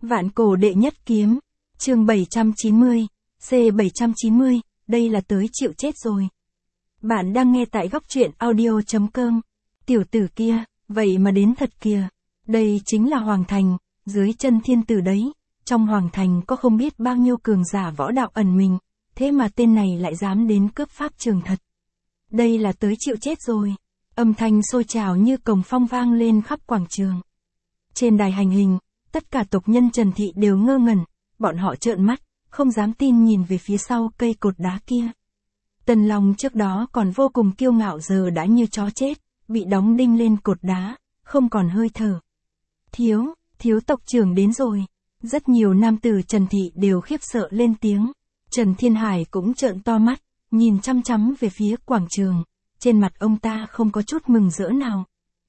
Vạn cổ đệ nhất kiếm. Chương 790, C790, đây là tới chịu chết rồi. Bạn đang nghe tại góc truyện audio.com. Tiểu tử kia, vậy mà đến thật kìa. Đây chính là Hoàng Thành, dưới chân thiên tử đấy. Trong Hoàng Thành có không biết bao nhiêu cường giả võ đạo ẩn mình, thế mà tên này lại dám đến cướp pháp trường thật. Đây là tới chịu chết rồi. Âm thanh sôi trào như cồng phong vang lên khắp quảng trường. Trên đài hành hình, tất cả tộc nhân Trần Thị đều ngơ ngẩn, bọn họ trợn mắt, không dám tin nhìn về phía sau cây cột đá kia. Tần Long trước đó còn vô cùng kiêu ngạo giờ đã như chó chết, bị đóng đinh lên cột đá, không còn hơi thở. Thiếu tộc trưởng đến rồi. Rất nhiều nam tử Trần Thị đều khiếp sợ lên tiếng. Trần Thiên Hải cũng trợn to mắt, nhìn chăm chăm về phía quảng trường. Trên mặt ông ta không có chút mừng rỡ nào,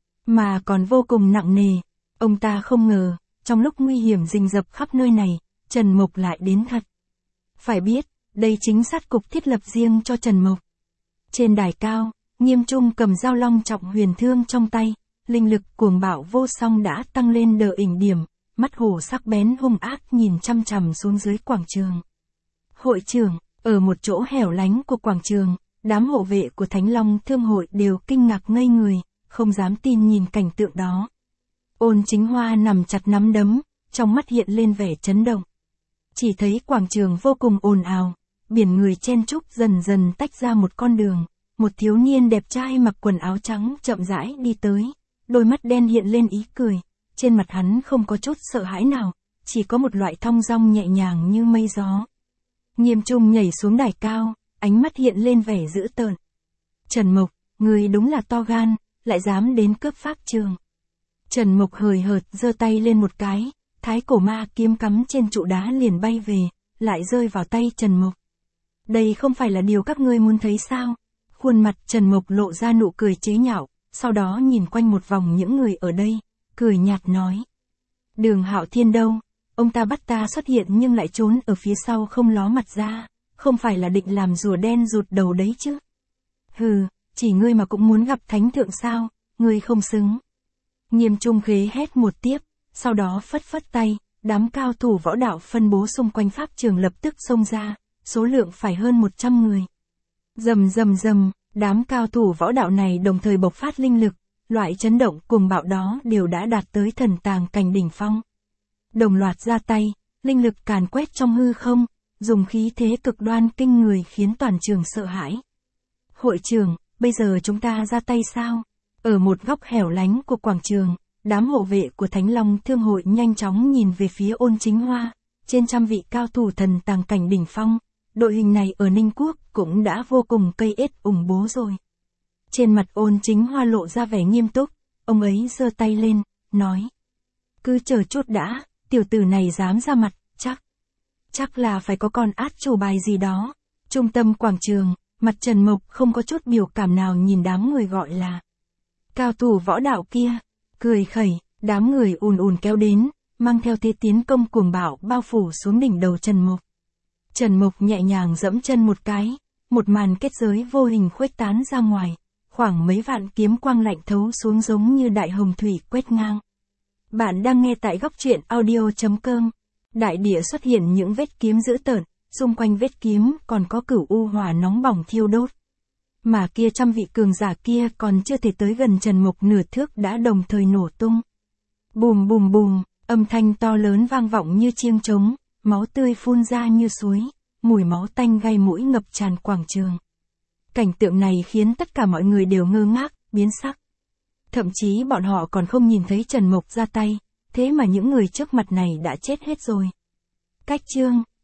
mà còn vô cùng nặng nề. Ông ta không ngờ, trong lúc nguy hiểm rình rập khắp nơi này, Trần Mộc lại đến thật. Phải biết, đây chính sát cục thiết lập riêng cho Trần Mộc. Trên đài cao, Nghiêm Trung cầm dao long trọng huyền thương trong tay, linh lực cuồng bạo vô song đã tăng lên đờ đỉnh điểm, mắt hổ sắc bén hung ác nhìn chăm chằm xuống dưới quảng trường. Hội trưởng, ở một chỗ hẻo lánh của quảng trường, đám hộ vệ của Thánh Long Thương hội đều kinh ngạc ngây người, không dám tin nhìn cảnh tượng đó. Ôn Chính Hoa nằm chặt nắm đấm, trong mắt hiện lên vẻ chấn động. Chỉ thấy quảng trường vô cùng ồn ào, biển người chen chúc dần dần tách ra một con đường, một thiếu niên đẹp trai mặc quần áo trắng chậm rãi đi tới, đôi mắt đen hiện lên ý cười, trên mặt hắn không có chút sợ hãi nào, chỉ có một loại thong dong nhẹ nhàng như mây gió. Nghiêm Trung nhảy xuống đài cao, ánh mắt hiện lên vẻ dữ tợn. Trần Mộc, người đúng là to gan, lại dám đến cướp pháp trường. Trần Mộc hời hợt giơ tay lên một cái, thái cổ ma kiếm cắm trên trụ đá liền bay về, lại rơi vào tay Trần Mộc. Đây không phải là điều các ngươi muốn thấy sao? Khuôn mặt Trần Mộc lộ ra nụ cười chế nhạo, sau đó nhìn quanh một vòng những người ở đây, cười nhạt nói. Đường Hạo Thiên đâu? Ông ta bắt ta xuất hiện nhưng lại trốn ở phía sau không ló mặt ra, không phải là định làm rùa đen rụt đầu đấy chứ? Hừ, chỉ ngươi mà cũng muốn gặp thánh thượng sao, ngươi không xứng. Nghiêm Trung khế hét một tiếp, sau đó phất phất tay, đám cao thủ võ đạo phân bố xung quanh pháp trường lập tức xông ra, số lượng phải hơn 100 người. Rầm rầm rầm, đám cao thủ võ đạo này đồng thời bộc phát linh lực, loại chấn động cuồng bạo đó đều đã đạt tới thần tàng cảnh đỉnh phong. Đồng loạt ra tay, linh lực càn quét trong hư không, dùng khí thế cực đoan kinh người khiến toàn trường sợ hãi. Hội trưởng, bây giờ chúng ta ra tay sao? Ở một góc hẻo lánh của quảng trường, đám hộ vệ của Thánh Long Thương hội nhanh chóng nhìn về phía Ôn Chính Hoa, trên trăm vị cao thủ thần tàng cảnh đỉnh phong, đội hình này ở Ninh Quốc cũng đã vô cùng cây ết ủng bố rồi. Trên mặt Ôn Chính Hoa lộ ra vẻ nghiêm túc, ông ấy giơ tay lên, nói. Cứ chờ chút đã, tiểu tử này dám ra mặt, chắc là phải có con át chủ bài gì đó. Trung tâm quảng trường, mặt Trần Mộc không có chút biểu cảm nào nhìn đám người gọi là cao thủ võ đạo kia, cười khẩy, đám người ùn ùn kéo đến, mang theo thế tiến công cuồng bạo bao phủ xuống đỉnh đầu Trần Mộc. Trần Mộc nhẹ nhàng dẫm chân một cái, một màn kết giới vô hình khuếch tán ra ngoài, khoảng mấy vạn kiếm quang lạnh thấu xuống giống như đại hồng thủy quét ngang. Bạn đang nghe tại góc truyện audio.com. Đại địa xuất hiện những vết kiếm dữ tợn, xung quanh vết kiếm còn có cửu u hỏa nóng bỏng thiêu đốt. Mà kia trăm vị cường giả kia còn chưa thể tới gần Trần Mộc nửa thước đã đồng thời nổ tung. Bùm bùm bùm, âm thanh to lớn vang vọng như chiêng trống, máu tươi phun ra như suối, mùi máu tanh gây mũi ngập tràn quảng trường. Cảnh tượng này khiến tất cả mọi người đều ngơ ngác, biến sắc. Thậm chí bọn họ còn không nhìn thấy Trần Mộc ra tay, thế mà những người trước mặt này đã chết hết rồi. Cách chương,